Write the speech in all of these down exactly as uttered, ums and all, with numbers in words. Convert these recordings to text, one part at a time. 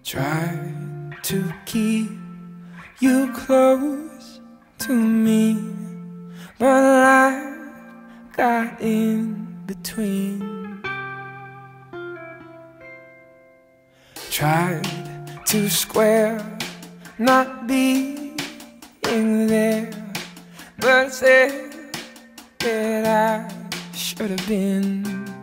Try to keep you close to me, but life got in between. Tried to square not being there, but said that I should have been.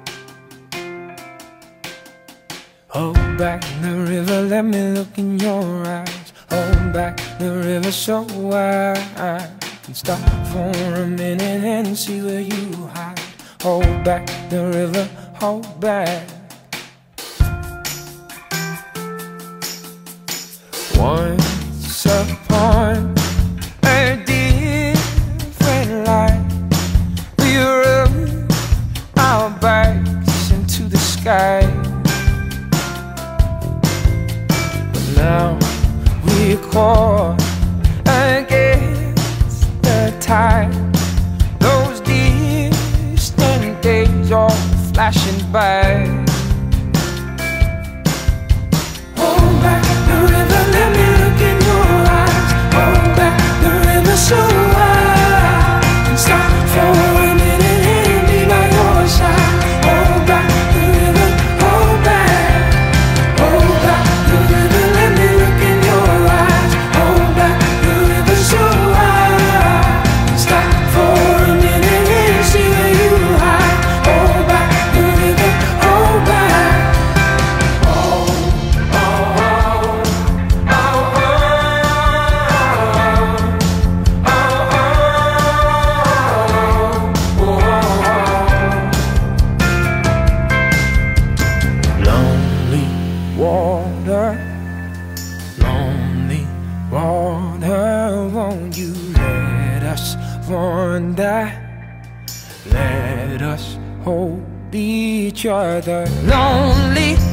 Hold back the river, let me look in your eyes. Hold back the river so I can stop for a minute and see where you hide. Hold back the river, hold back. Once upon a different life, we rubbed our backs into the sky. Now we're caught against the tide. Those distant days all flashing by. Hold back the river, let me look in your eyes. Hold back the river so I can stop for a minute and be by your side. Hold back the river, hold back. Hold back the river, let me look in your eyes. Hold back the river so I can stop for a minute and see where you hide. Hold back the river, hold back. Oh, oh, oh, oh, oh, oh, oh, oh. Lonely water, lonely water, won't you let us wander? Let us hold each other. Lonely